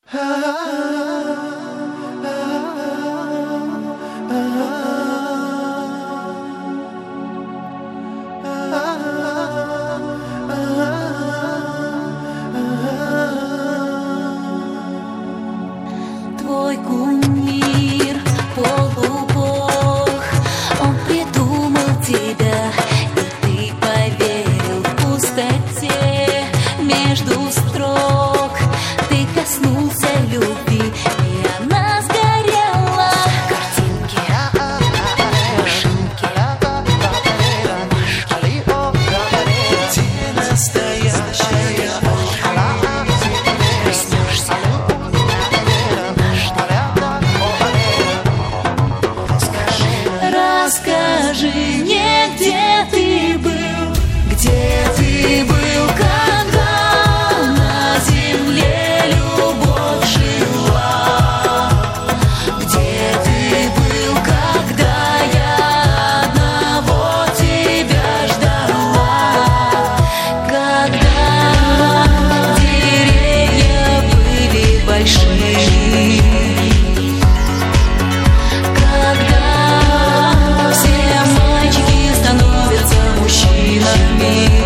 Твой кумир, полубог, он придумал тебя, и ты поверил в пустоте между строк. Ты коснулся любви, и она сгорела. Картинки, машинки, Где настоящая? проснешься. Расскажи мне, где ты был, когда на земле любовь жила? Где ты был, когда я одного тебя ждала? Когда деревья были большие, все мальчики становятся мужчинами.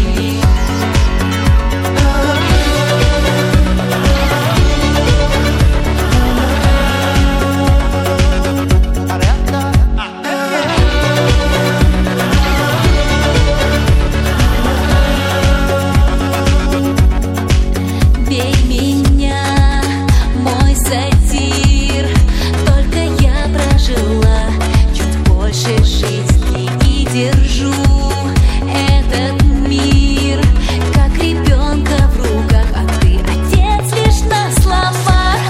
Бей меня, мой сатир, только я прожила чуть больше жизни и держу этот мир как ребенка в руках, а ты отец лишь на словах.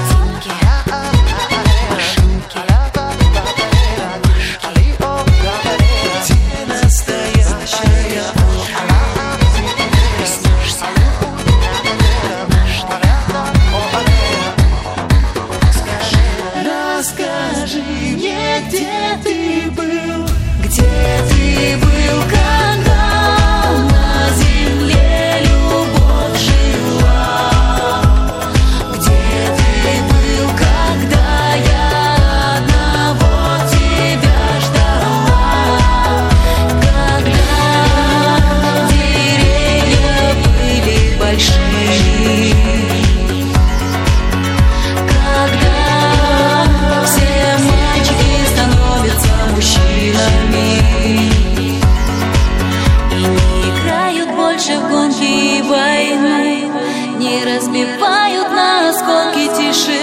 Машинки, Где настоящая? проснешься. Расскажи мне, где ты был, когда на земле любовь жила? Где ты был, когда я одного тебя ждала? Когда деревья были большие, когда все мальчики становятся мужчинами и не играют больше в гонки и войны, не разбивают на осколки тишины.